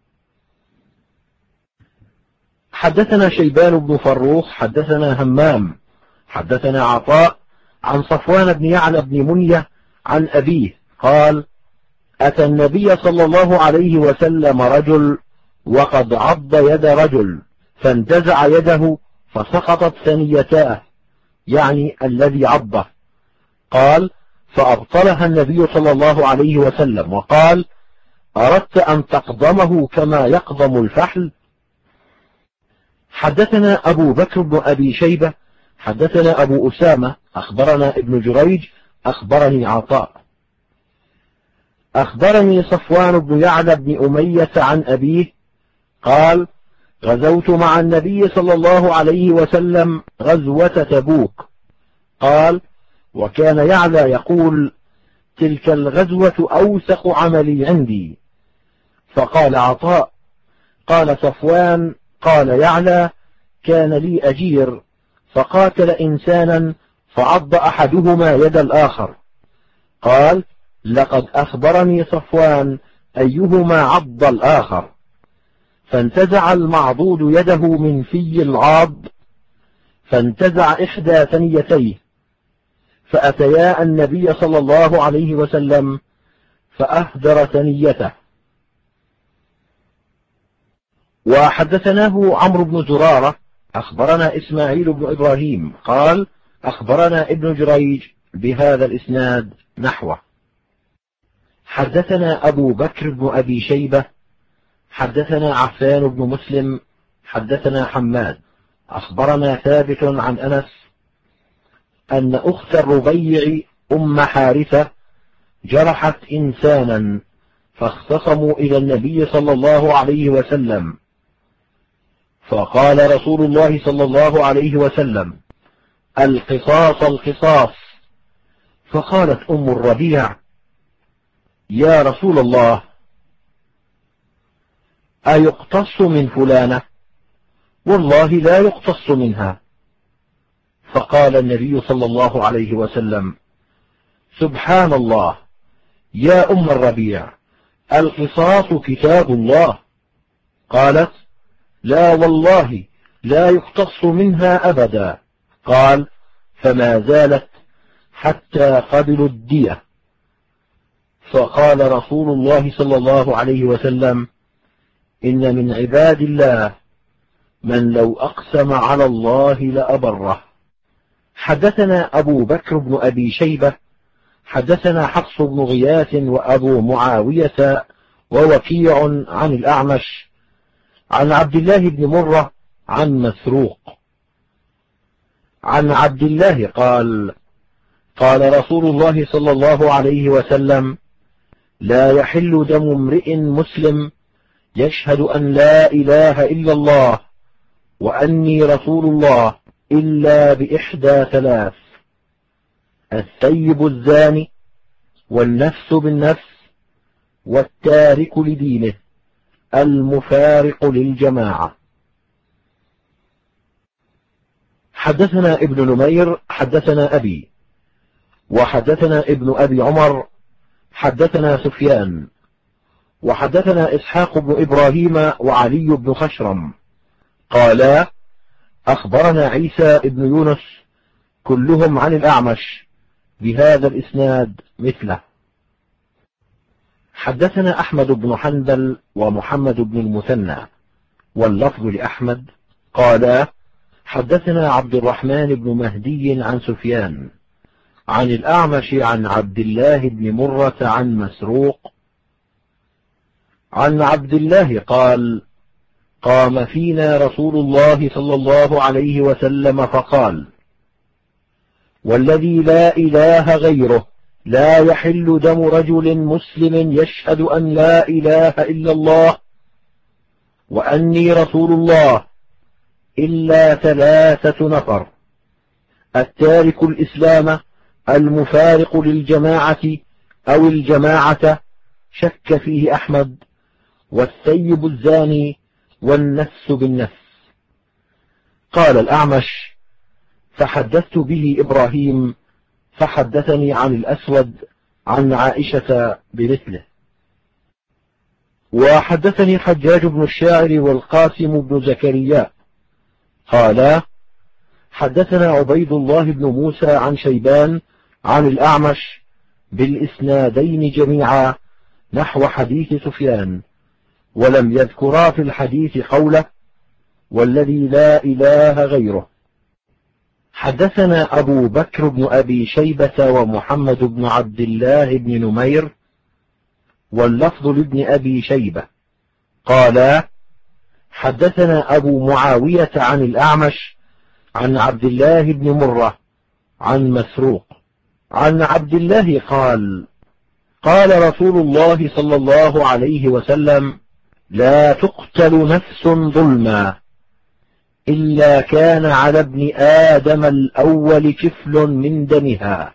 حدثنا شيبان بن فروخ حدثنا همام حدثنا عطاء عن صفوان بن يعلى بن منية عن أبيه قال: أتى النبي صلى الله عليه وسلم رجل وقد عض يد رجل فانتزع يده فسقطت ثنيتاه، يعني الذي عضه. قال: فأبطلها النبي صلى الله عليه وسلم وقال: أردت أن تقضمه كما يقضم الفحل؟ حدثنا أبو بكر بن أبي شيبة حدثنا أبو أسامة أخبرنا ابن جريج أخبرني عطاء أخبرني صفوان بن يعلى بن أمية عن أبيه قال: غزوت مع النبي صلى الله عليه وسلم غزوة تبوك. قال: وكان يعلى يقول: تلك الغزوة أوثق عملي عندي. فقال عطاء: قال صفوان: قال يعلى: كان لي أجير فقاتل إنسانا فعض أحدهما يد الآخر. قال: لقد أخبرني صفوان أيهما عض الآخر، فانتزع المعضود يده من في العاض فانتزع إحدى ثنيتيه، فأتيا النبي صلى الله عليه وسلم فأهدر ثنيته. وحدثناه عمرو بن زرارة أخبرنا إسماعيل بن إبراهيم قال: أخبرنا ابن جريج بهذا الإسناد نحوه. حدثنا أبو بكر بن أبي شيبة حدثنا عفان بن مسلم حدثنا حماد أخبرنا ثابت عن أنس أن أخت الربيع أم حارثة جرحت إنسانا فاختصموا إلى النبي صلى الله عليه وسلم، فقال رسول الله صلى الله عليه وسلم: القصاص القصاص. فقالت أم الربيع: يا رسول الله، أيقتص من فلانة؟ والله لا يقتص منها. فقال النبي صلى الله عليه وسلم: سبحان الله، يا أم الربيع، القصاص كتاب الله. قالت: لا والله لا يقتص منها أبدا. قال: فما زالت حتى قبلوا الدية. فقال رسول الله صلى الله عليه وسلم: إن من عباد الله من لو أقسم على الله لأبره. حدثنا أبو بكر بن أبي شيبة حدثنا حفص بن غياث وأبو معاوية ووكيع عن الأعمش عن عبد الله بن مرة عن مسروق عن عبد الله قال: قال رسول الله صلى الله عليه وسلم: لا يحل دم امرئ مسلم يشهد أن لا إله إلا الله وأني رسول الله إلا بإحدى ثلاث: الثيب الزاني، والنفس بالنفس، والتارك لدينه، المفارق للجماعة. حدثنا ابن نمير حدثنا أبي، وحدثنا ابن أبي عمر حدثنا سفيان، وحدثنا إسحاق بن إبراهيم وعلي بن خشرم قالا أخبرنا عيسى بن يونس كلهم عن الأعمش بهذا الإسناد مثله. حدثنا أحمد بن حنبل ومحمد بن المثنى واللفظ لأحمد قالا حدثنا عبد الرحمن بن مهدي عن سفيان عن الأعمش عن عبد الله بن مرة عن مسروق عن عبد الله قال قام فينا رسول الله صلى الله عليه وسلم فقال والذي لا إله غيره لا يحل دم رجل مسلم يشهد أن لا إله إلا الله وأني رسول الله إلا 3 نفر: التارك الإسلام، المفارق للجماعة أو الجماعة شك فيه أحمد، والثيب الزاني، والنفس بالنفس. قال الأعمش فحدثت به إبراهيم فحدثني عن الأسود عن عائشة بمثله. وحدثني حجاج بن الشاعر والقاسم بن زكريا قالا حدثنا عبيد الله بن موسى عن شيبان عن الأعمش بالإسنادين جميعا نحو حديث سفيان، ولم يذكرا في الحديث قوله والذي لا إله غيره. حدثنا أبو بكر بن أبي شيبة ومحمد بن عبد الله بن نمير واللفظ لابن أبي شيبة قالا حدثنا أبو معاوية عن الأعمش عن عبد الله بن مرة عن مسروق عن عبد الله قال قال رسول الله صلى الله عليه وسلم لا تقتل نفس ظلما إلا كان على ابن آدم الأول كفل من دمها،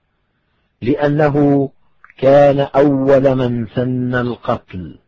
لأنه كان أول من سن القتل.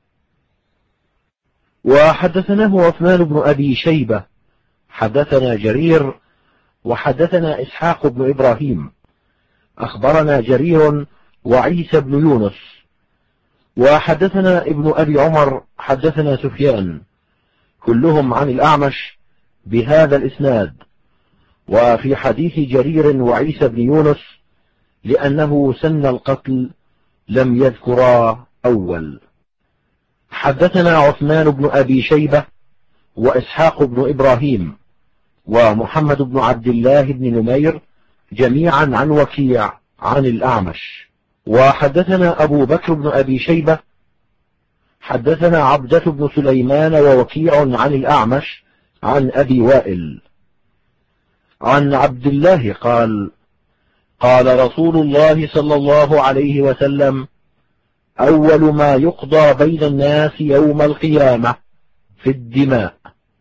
وحدثناه عثمان بن أبي شيبة حدثنا جرير وحدثنا إسحاق بن إبراهيم أخبرنا جرير وعيسى بن يونس وحدثنا ابن أبي عمر حدثنا سفيان كلهم عن الأعمش بهذا الإسناد. وفي حديث جرير وعيسى بن يونس لأنه سن القتل لم يذكرا أول. حدثنا عثمان بن أبي شيبة وإسحاق بن إبراهيم ومحمد بن عبد الله بن نمير جميعا عن وكيع عن الأعمش. وحدثنا أبو بكر بن أبي شيبة حدثنا عبدة بن سليمان ووكيع عن الأعمش عن أبي وائل عن عبد الله قال قال رسول الله صلى الله عليه وسلم أول ما يقضى بين الناس يوم القيامة في الدماء.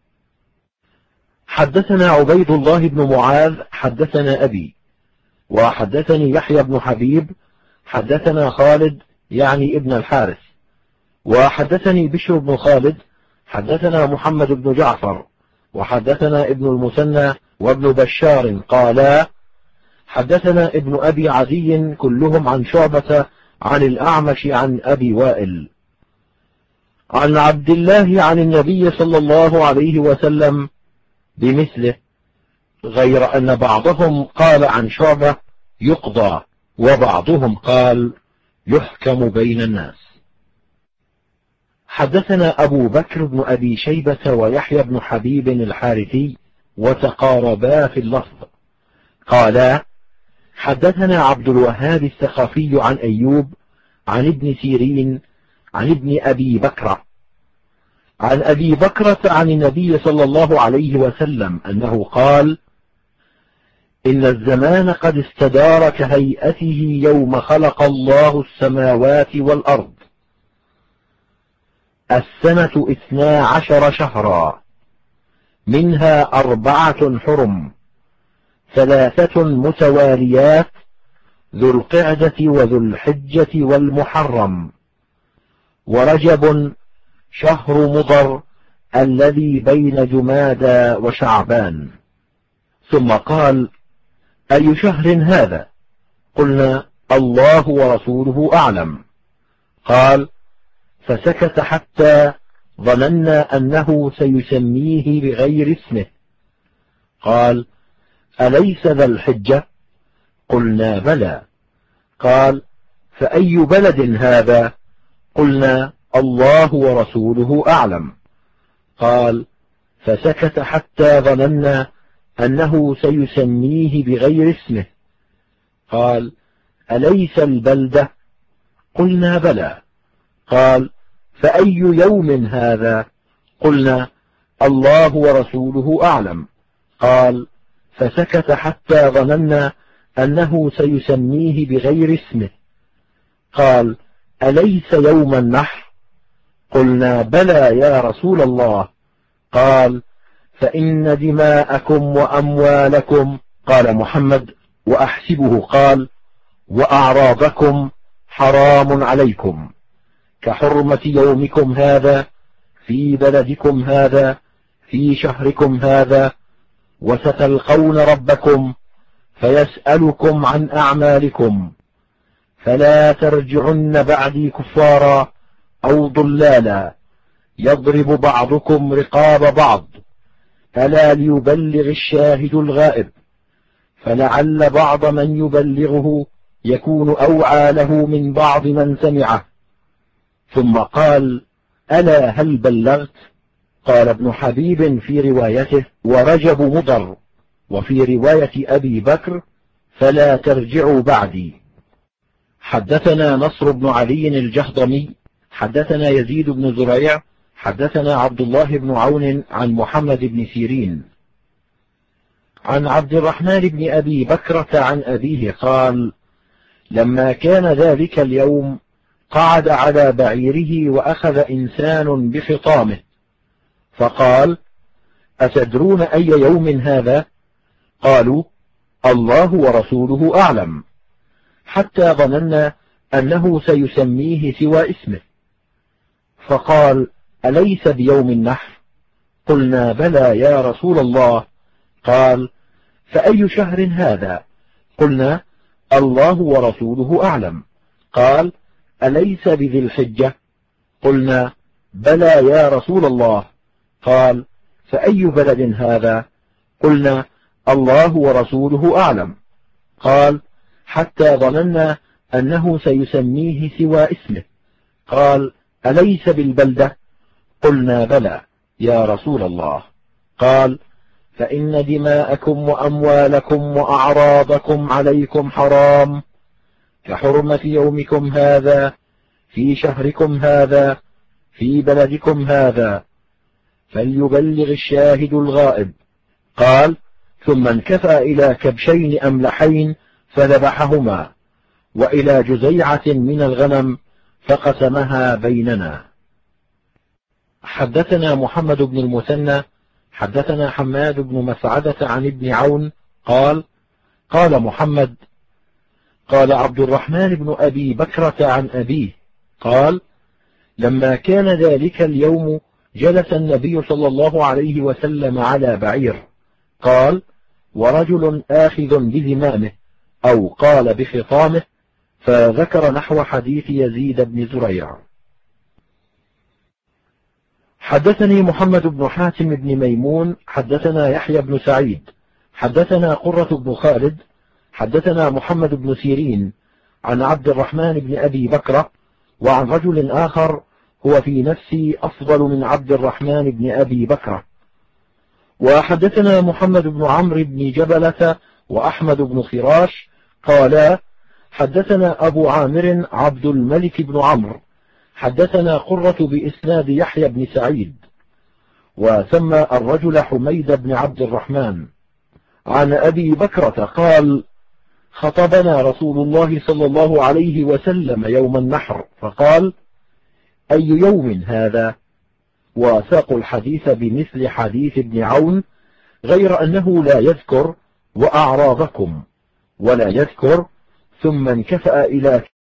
حدثنا عبيد الله بن معاذ حدثنا أبي وحدثني يحيى بن حبيب حدثنا خالد يعني ابن الحارث وحدثني بشر بن خالد حدثنا محمد بن جعفر وحدثنا ابن المثنى وابن بشار قالا حدثنا ابن أبي عدي كلهم عن شعبة عن الأعمش عن أبي وائل عن عبد الله عن النبي صلى الله عليه وسلم بمثله، غير أن بعضهم قال عن شعبة يقضى وبعضهم قال يحكم بين الناس. حدثنا أبو بكر بن أبي شيبة ويحيى بن حبيب الحارثي وتقاربا في اللفظ قالا حدثنا عبد الوهاب الثقفي عن أيوب عن ابن سيرين عن ابن أبي بكر عن أبي بكرة عن النبي صلى الله عليه وسلم أنه قال إن الزمان قد استدار كهيئته يوم خلق الله السماوات والأرض، السنة 12 شهرا منها 4 حرم 3 متواليات ذو القعدة وذو الحجة والمحرم، ورجب شهر مضر الذي بين جمادى وشعبان. ثم قال: أي شهر هذا؟ قلنا: الله ورسوله أعلم. قال: فسكت حتى ظننا أنه سيسميه بغير اسمه. قال: أليس ذا الحجة؟ قلنا: بلى. قال: فأي بلد هذا؟ قلنا: الله ورسوله أعلم. قال: فسكت حتى ظننا أنه سيسميه بغير اسمه. قال: أليس البلدة؟ قلنا: بلى. قال: فأي يوم هذا؟ قلنا: الله ورسوله أعلم. قال: فسكت حتى ظننا أنه سيسميه بغير اسمه. قال: أليس يوم النحر؟ قلنا: بلى يا رسول الله. قال: فإن دماءكم وأموالكم، قال محمد وأحسبه قال: وأعراضكم حرام عليكم كحرمة يومكم هذا في بلدكم هذا في شهركم هذا، وستلقون ربكم فيسألكم عن أعمالكم، فلا ترجعن بعدي كفارا أو ضلالا يضرب بعضكم رقاب بعض، ألا ليبلغ الشاهد الغائب، فلعل بعض من يبلغه يكون أوعى له من بعض من سمعه. ثم قال: ألا هل بلغت؟ قال ابن حبيب في روايته: ورجب مضر، وفي رواية أبي بكر: فلا ترجعوا بعدي. حدثنا نصر بن علي الجهضمي حدثنا يزيد بن زريع حدثنا عبد الله بن عون عن محمد بن سيرين عن عبد الرحمن بن أبي بكرة عن أبيه قال: لما كان ذلك اليوم قعد على بعيره وأخذ إنسان بخطامه، فقال: أتدرون أي يوم هذا؟ قالوا: الله ورسوله أعلم، حتى ظننا أنه سيسميه سوى اسمه. فقال: أليس بيوم النحر؟ قلنا: بلى يا رسول الله. قال: فأي شهر هذا؟ قلنا: الله ورسوله أعلم. قال: أليس بذي الحجة؟ قلنا: بلى يا رسول الله. قال: فأي بلد هذا؟ قلنا: الله ورسوله أعلم. قال: حتى ظننا أنه سيسميه سوى اسمه. قال: أليس بالبلدة؟ قلنا: بلى يا رسول الله. قال: فإن دماءكم وأموالكم وأعراضكم عليكم حرام كحرمة يومكم هذا في شهركم هذا في بلدكم هذا، فليبلغ الشاهد الغائب. قال: ثم انكفى إلى كبشين أملحين فذبحهما، وإلى جزيعة من الغنم فقسمها بيننا. حدثنا محمد بن المثنى حدثنا حماد بن مسعدة عن ابن عون قال: قال محمد: قال عبد الرحمن بن أبي بكرة عن أبيه قال: لما كان ذلك اليوم جلس النبي صلى الله عليه وسلم على بعير، قال: ورجل آخذ بزمامه، أو قال بخطامه، فذكر نحو حديث يزيد بن زريع. حدثني محمد بن حاتم بن ميمون حدثنا يحيى بن سعيد حدثنا قرة بن خالد حدثنا محمد بن سيرين عن عبد الرحمن بن أبي بكرة، وعن رجل آخر هو في نفسي أفضل من عبد الرحمن بن أبي بكرة. وحدثنا محمد بن عمرو بن جبلة وأحمد بن خراش قالا: حدثنا أبو عامر عبد الملك بن عمرو حدثنا قرة بإسناد يحيى بن سعيد، وسمى الرجل حميد بن عبد الرحمن، عن أبي بكرة قال: خطبنا رسول الله صلى الله عليه وسلم يوم النحر، فقال: أي يوم هذا؟ وساق الحديث بمثل حديث ابن عون، غير أنه لا يذكر وأعراضكم، ولا يذكر ثم انكفأ إلى